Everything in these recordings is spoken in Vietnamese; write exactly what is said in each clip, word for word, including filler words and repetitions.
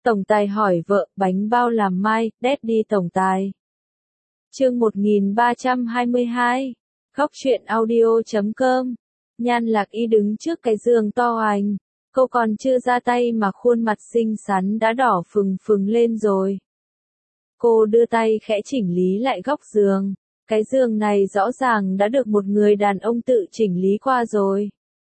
Tổng tài hỏi vợ, bánh bao làm mai, Daddy tổng tài. Chương một nghìn ba trăm hai mươi hai. Góc truyện audio chấm com. Nhan Lạc Y đứng trước cái giường to hoành. Cô còn chưa ra tay mà khuôn mặt xinh xắn đã đỏ phừng phừng lên rồi. Cô đưa tay khẽ chỉnh lý lại góc giường. Cái giường này rõ ràng đã được một người đàn ông tự chỉnh lý qua rồi.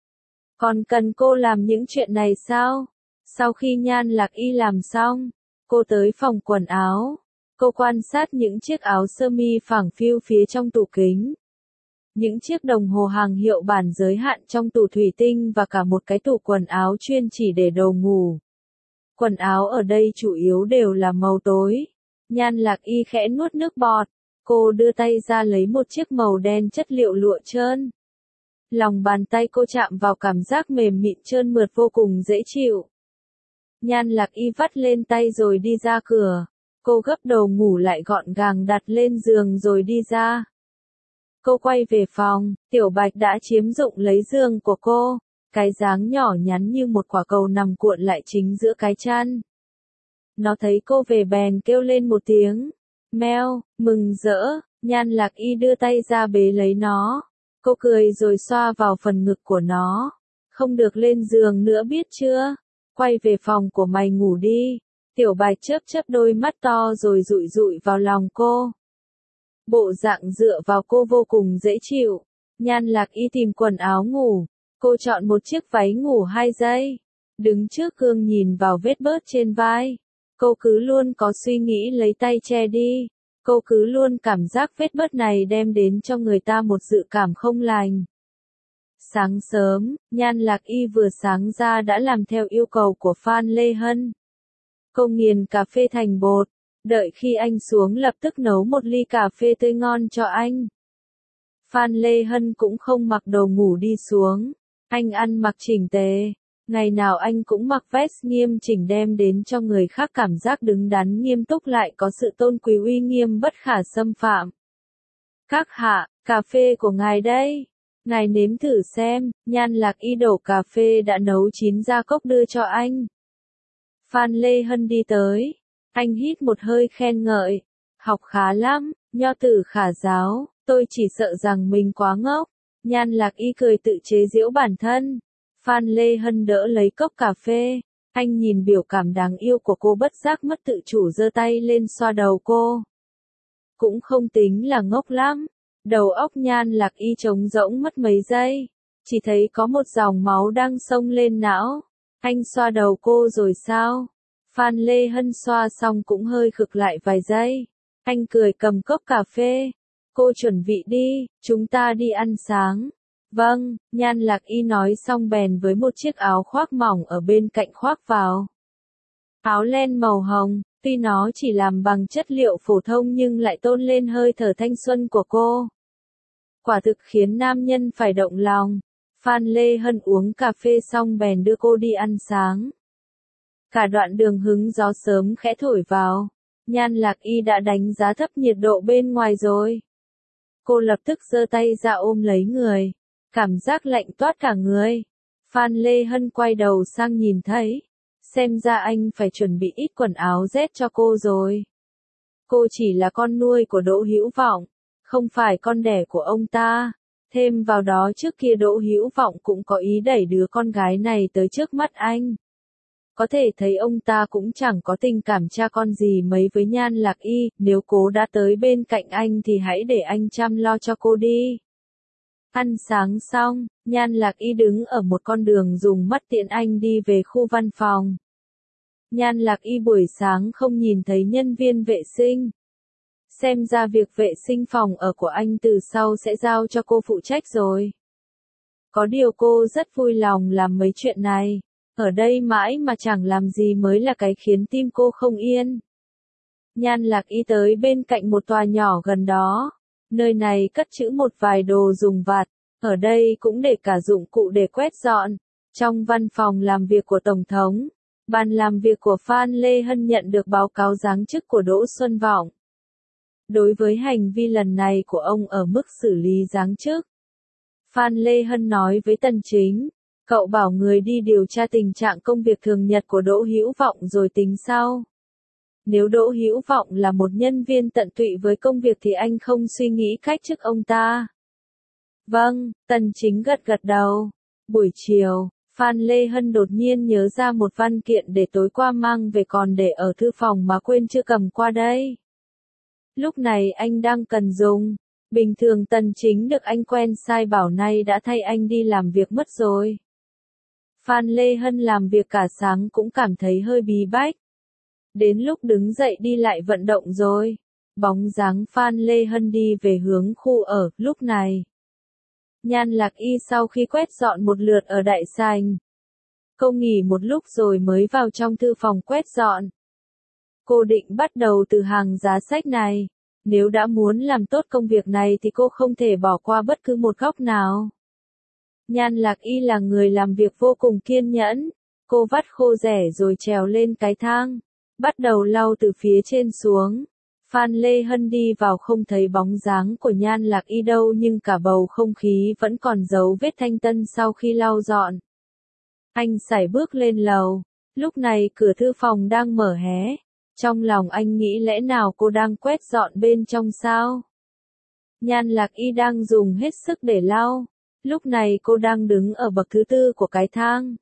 Còn cần cô làm những chuyện này sao? Sau khi Nhan Lạc Y làm xong, cô tới phòng quần áo. Cô quan sát những chiếc áo sơ mi phẳng phiu phía trong tủ kính. Những chiếc đồng hồ hàng hiệu bản giới hạn trong tủ thủy tinh và cả một cái tủ quần áo chuyên chỉ để đồ ngủ. Quần áo ở đây chủ yếu đều là màu tối. Nhan Lạc Y khẽ nuốt nước bọt. Cô đưa tay ra lấy một chiếc màu đen chất liệu lụa trơn. Lòng bàn tay cô chạm vào cảm giác mềm mịn trơn mượt vô cùng dễ chịu. Nhan Lạc Y vắt lên tay rồi đi ra cửa. Cô gấp đồ ngủ lại gọn gàng đặt lên giường rồi đi ra. Cô quay về phòng, Tiểu Bạch đã chiếm dụng lấy giường của cô. Cái dáng nhỏ nhắn như một quả cầu nằm cuộn lại chính giữa cái chăn. Nó thấy cô về bèn kêu lên một tiếng. Meo, mừng rỡ, Nhan Lạc Y đưa tay ra bế lấy nó. Cô cười rồi xoa vào phần ngực của nó. Không được lên giường nữa biết chưa? Quay về phòng của mày ngủ đi. Tiểu Bạch chớp chớp đôi mắt to rồi dụi dụi vào lòng cô. Bộ dạng dựa vào cô vô cùng dễ chịu. Nhan Lạc Y tìm quần áo ngủ. Cô chọn một chiếc váy ngủ hai dây. Đứng trước gương nhìn vào vết bớt trên vai. Cô cứ luôn có suy nghĩ lấy tay che đi. Cô cứ luôn cảm giác vết bớt này đem đến cho người ta một dự cảm không lành. Sáng sớm, Nhan Lạc Y vừa sáng ra đã làm theo yêu cầu của Phan Lê Hân. Cô nghiền cà phê thành bột, đợi khi anh xuống lập tức nấu một ly cà phê tươi ngon cho anh. Phan Lê Hân cũng không mặc đồ ngủ đi xuống, anh ăn mặc chỉnh tề. Ngày nào anh cũng mặc vest nghiêm chỉnh đem đến cho người khác cảm giác đứng đắn nghiêm túc lại có sự tôn quý uy nghiêm bất khả xâm phạm. Các hạ, cà phê của ngài đây. Ngài nếm thử xem. Nhan Lạc Y đổ cà phê đã nấu chín ra cốc đưa cho anh. Phan Lê Hân đi tới. Anh hít một hơi khen ngợi. Học khá lắm, nho tử khả giáo, tôi chỉ sợ rằng mình quá ngốc. Nhan Lạc Y cười tự chế giễu bản thân. Phan Lê Hân đỡ lấy cốc cà phê. Anh nhìn biểu cảm đáng yêu của cô bất giác mất tự chủ giơ tay lên xoa đầu cô. Cũng không tính là ngốc lắm. Đầu óc Nhan Lạc Y trống rỗng mất mấy giây. Chỉ thấy có một dòng máu đang xông lên não. Anh xoa đầu cô rồi sao? Phan Lê Hân xoa xong cũng hơi khựng lại vài giây. Anh cười cầm cốc cà phê. Cô chuẩn bị đi, chúng ta đi ăn sáng. Vâng, Nhan Lạc Y nói xong bèn với một chiếc áo khoác mỏng ở bên cạnh khoác vào. Áo len màu hồng, tuy nó chỉ làm bằng chất liệu phổ thông nhưng lại tôn lên hơi thở thanh xuân của cô. Quả thực khiến nam nhân phải động lòng. Phan Lê Hân uống cà phê xong bèn đưa cô đi ăn sáng. Cả đoạn đường hứng gió sớm khẽ thổi vào. Nhan Lạc Y đã đánh giá thấp nhiệt độ bên ngoài rồi. Cô lập tức giơ tay ra ôm lấy người. Cảm giác lạnh toát cả người. Phan Lê Hân quay đầu sang nhìn thấy. Xem ra anh phải chuẩn bị ít quần áo rét cho cô rồi. Cô chỉ là con nuôi của Đỗ Hữu Vọng, không phải con đẻ của ông ta. Thêm vào đó trước kia Đỗ Hữu Vọng cũng có ý đẩy đứa con gái này tới trước mắt anh. Có thể thấy ông ta cũng chẳng có tình cảm cha con gì mấy với Nhan Lạc Y. Nếu cô đã tới bên cạnh anh thì hãy để anh chăm lo cho cô đi. Ăn sáng xong, Nhan Lạc Y đứng ở một con đường dùng mắt tiện anh đi về khu văn phòng. Nhan Lạc Y buổi sáng không nhìn thấy nhân viên vệ sinh. Xem ra việc vệ sinh phòng ở của anh từ sau sẽ giao cho cô phụ trách rồi. Có điều cô rất vui lòng làm mấy chuyện này. Ở đây mãi mà chẳng làm gì mới là cái khiến tim cô không yên. Nhan Lạc Y tới bên cạnh một tòa nhỏ gần đó. Nơi này cất trữ một vài đồ dùng vặt. Ở đây cũng để cả dụng cụ để quét dọn. Trong văn phòng làm việc của Tổng thống, bàn làm việc của Phan Lê Hân nhận được báo cáo giáng chức của Đỗ Xuân Vọng. Đối với hành vi lần này của ông ở mức xử lý giáng chức, Phan Lê Hân nói với Tần Chính, Cậu bảo người đi điều tra tình trạng công việc thường nhật của Đỗ Hữu Vọng rồi tính sau. Nếu Đỗ Hữu Vọng là một nhân viên tận tụy với công việc thì anh không suy nghĩ cách chức ông ta. Vâng, Tần Chính gật gật đầu. Buổi chiều, Phan Lê Hân đột nhiên nhớ ra một văn kiện để tối qua mang về còn để ở thư phòng mà quên chưa cầm qua đây. Lúc này anh đang cần dùng. Bình thường Tần Chính được anh quen sai bảo nay đã thay anh đi làm việc mất rồi. Phan Lê Hân làm việc cả sáng cũng cảm thấy hơi bí bách. Đến lúc đứng dậy đi lại vận động rồi. Bóng dáng Phan Lê Hân đi về hướng khu ở, lúc này. Nhan Lạc Y sau khi quét dọn một lượt ở đại sảnh. Cô nghỉ một lúc rồi mới vào trong thư phòng quét dọn. Cô định bắt đầu từ hàng giá sách này. Nếu đã muốn làm tốt công việc này thì cô không thể bỏ qua bất cứ một góc nào. Nhan Lạc Y là người làm việc vô cùng kiên nhẫn. Cô vắt khô rẻ rồi trèo lên cái thang. Bắt đầu lau từ phía trên xuống. Phan Lê Hân đi vào không thấy bóng dáng của Nhan Lạc Y đâu nhưng cả bầu không khí vẫn còn dấu vết thanh tân sau khi lau dọn. Anh sải bước lên lầu. Lúc này cửa thư phòng đang mở hé. Trong lòng anh nghĩ lẽ nào cô đang quét dọn bên trong sao? Nhan Lạc Y đang dùng hết sức để lau. Lúc này cô đang đứng ở bậc thứ tư của cái thang.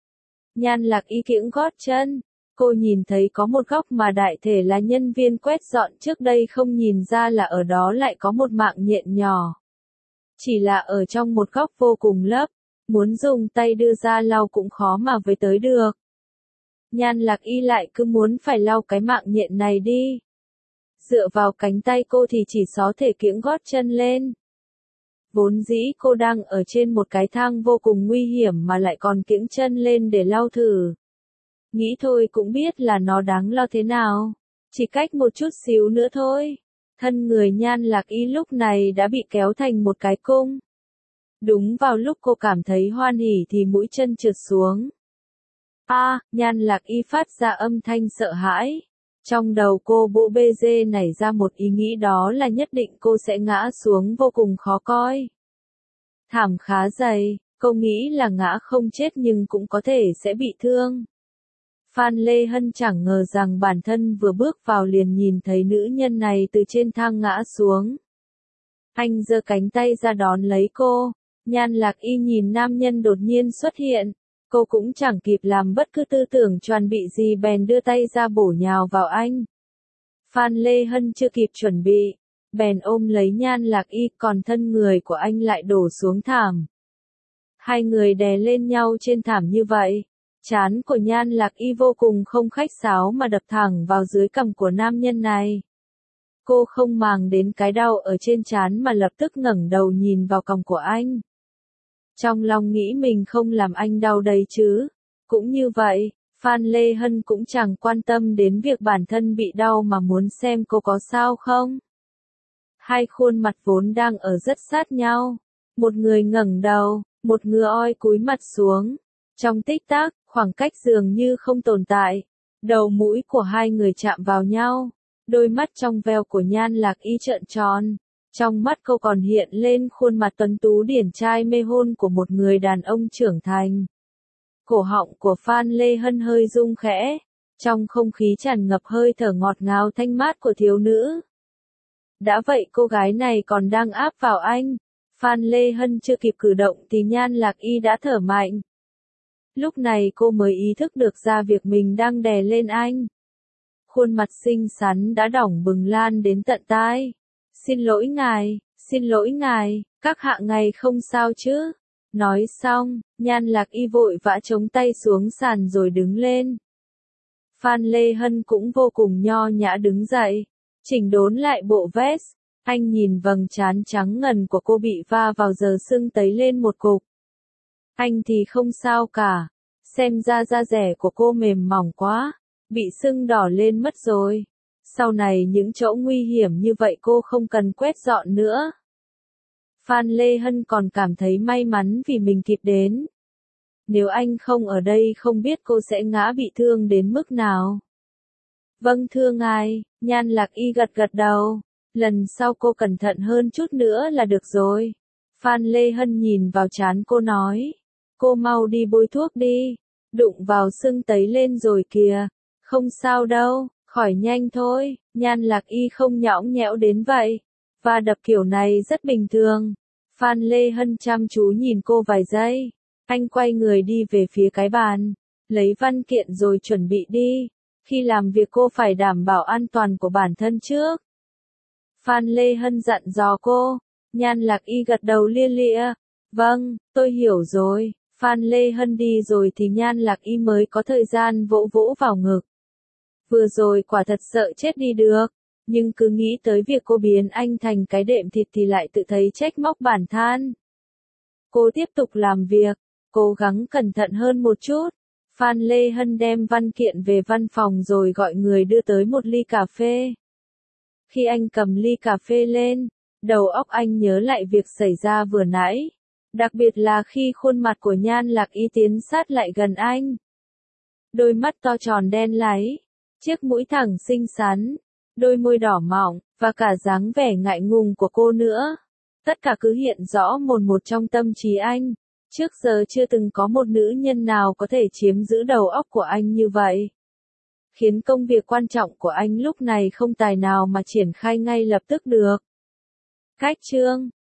Nhan Lạc Y kiễng gót chân. Cô nhìn thấy có một góc mà đại thể là nhân viên quét dọn trước đây không nhìn ra là ở đó lại có một mạng nhện nhỏ. Chỉ là ở trong một góc vô cùng lấp, muốn dùng tay đưa ra lau cũng khó mà với tới được. Nhan Lạc Y lại cứ muốn phải lau cái mạng nhện này đi. Dựa vào cánh tay cô thì chỉ có thể kiễng gót chân lên. Vốn dĩ cô đang ở trên một cái thang vô cùng nguy hiểm mà lại còn kiễng chân lên để lau thử. Nghĩ thôi cũng biết là nó đáng lo thế nào. Chỉ cách một chút xíu nữa thôi. Thân người Nhan Lạc Y lúc này đã bị kéo thành một cái cung. Đúng vào lúc cô cảm thấy hoan hỉ thì mũi chân trượt xuống. A, à, Nhan Lạc Y phát ra âm thanh sợ hãi. Trong đầu cô bộ bê dê nảy ra một ý nghĩ đó là nhất định cô sẽ ngã xuống vô cùng khó coi. Thảm khá dày, cô nghĩ là ngã không chết nhưng cũng có thể sẽ bị thương. Phan Lê Hân chẳng ngờ rằng bản thân vừa bước vào liền nhìn thấy nữ nhân này từ trên thang ngã xuống. Anh giơ cánh tay ra đón lấy cô. Nhan Lạc Y nhìn nam nhân đột nhiên xuất hiện. Cô cũng chẳng kịp làm bất cứ tư tưởng chuẩn bị gì bèn đưa tay ra bổ nhào vào anh. Phan Lê Hân chưa kịp chuẩn bị, bèn ôm lấy Nhan Lạc Y còn thân người của anh lại đổ xuống thảm. Hai người đè lên nhau trên thảm như vậy. Trán của Nhan Lạc Y vô cùng không khách sáo mà đập thẳng vào dưới cằm của nam nhân này. Cô không màng đến cái đau ở trên trán mà lập tức ngẩng đầu nhìn vào cằm của anh. Trong lòng nghĩ mình không làm anh đau đấy chứ. Cũng như vậy, Phan Lê Hân cũng chẳng quan tâm đến việc bản thân bị đau mà muốn xem cô có sao không. Hai khuôn mặt vốn đang ở rất sát nhau. Một người ngẩng đầu, một người oi cúi mặt xuống. Trong tích tắc, khoảng cách dường như không tồn tại. Đầu mũi của hai người chạm vào nhau. Đôi mắt trong veo của Nhan Lạc Y trợn tròn. Trong mắt cô còn hiện lên khuôn mặt tuấn tú điển trai mê hôn của một người đàn ông trưởng thành. Cổ họng của Phan Lê Hân hơi rung khẽ. Trong không khí tràn ngập hơi thở ngọt ngào thanh mát của thiếu nữ. Đã vậy cô gái này còn đang áp vào anh. Phan Lê Hân chưa kịp cử động thì Nhan Lạc Y đã thở mạnh. Lúc này cô mới ý thức được ra việc mình đang đè lên anh. Khuôn mặt xinh xắn đã đỏng bừng lan đến tận tai. Xin lỗi ngài, xin lỗi ngài, các hạ ngài không sao chứ. Nói xong, Nhan Lạc Y vội vã chống tay xuống sàn rồi đứng lên. Phan Lê Hân cũng vô cùng nho nhã đứng dậy, chỉnh đốn lại bộ vest. Anh nhìn vầng trán trắng ngần của cô bị va vào giờ sưng tấy lên một cục. Anh thì không sao cả, xem ra da dẻ của cô mềm mỏng quá, bị sưng đỏ lên mất rồi. Sau này những chỗ nguy hiểm như vậy cô không cần quét dọn nữa. Phan Lê Hân còn cảm thấy may mắn vì mình kịp đến. Nếu anh không ở đây không biết cô sẽ ngã bị thương đến mức nào. Vâng thưa ngài, Nhan Lạc Y gật gật đầu. Lần sau cô cẩn thận hơn chút nữa là được rồi. Phan Lê Hân nhìn vào trán cô nói. cô mau đi bôi thuốc đi, đụng vào sưng tấy lên rồi kìa, không sao đâu, khỏi nhanh thôi, Nhan Lạc Y không nhõng nhẽo đến vậy, và đập kiểu này rất bình thường. Phan Lê Hân chăm chú nhìn cô vài giây, anh quay người đi về phía cái bàn, lấy văn kiện rồi chuẩn bị đi, khi làm việc cô phải đảm bảo an toàn của bản thân trước. Phan Lê Hân dặn dò cô, Nhan Lạc Y gật đầu lia lịa, vâng, tôi hiểu rồi. Phan Lê Hân đi rồi thì Nhan Lạc Y mới có thời gian vỗ vỗ vào ngực. Vừa rồi quả thật sợ chết đi được, nhưng cứ nghĩ tới việc cô biến anh thành cái đệm thịt thì lại tự thấy trách móc bản thân. Cô tiếp tục làm việc, cố gắng cẩn thận hơn một chút. Phan Lê Hân đem văn kiện về văn phòng rồi gọi người đưa tới một ly cà phê. Khi anh cầm ly cà phê lên, đầu óc anh nhớ lại việc xảy ra vừa nãy. Đặc biệt là khi khuôn mặt của Nhan Lạc Y tiến sát lại gần anh. Đôi mắt to tròn đen láy, chiếc mũi thẳng xinh xắn, đôi môi đỏ mọng, và cả dáng vẻ ngại ngùng của cô nữa. Tất cả cứ hiện rõ mồn một trong tâm trí anh. Trước giờ chưa từng có một nữ nhân nào có thể chiếm giữ đầu óc của anh như vậy. Khiến công việc quan trọng của anh lúc này không tài nào mà triển khai ngay lập tức được. Cách chương